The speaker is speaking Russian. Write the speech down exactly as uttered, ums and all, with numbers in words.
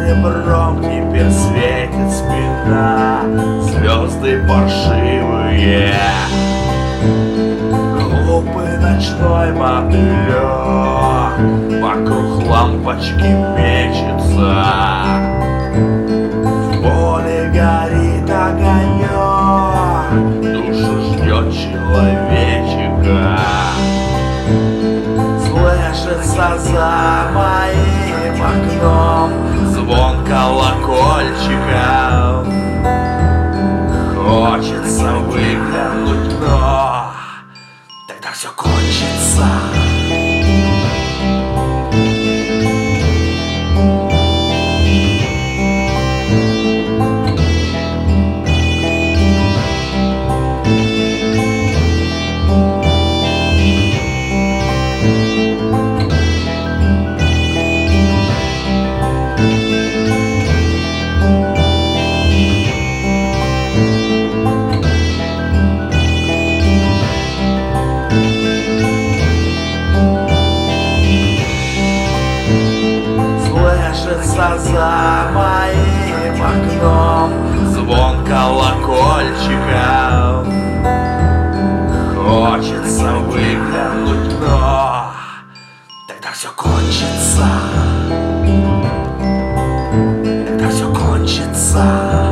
серебром теперь светит спина, звезды паршивые. Глупый ночной мотылек вокруг лампочки мечется. В поле горит огонек, душу ждет человечика. Слышится за моим окном звон колокольчиков. Хочется выглянуть, но тогда все кончится. Слышится за моим окном звон колокольчиков. Хочется выглянуть, но тогда все кончится. Тогда все кончится.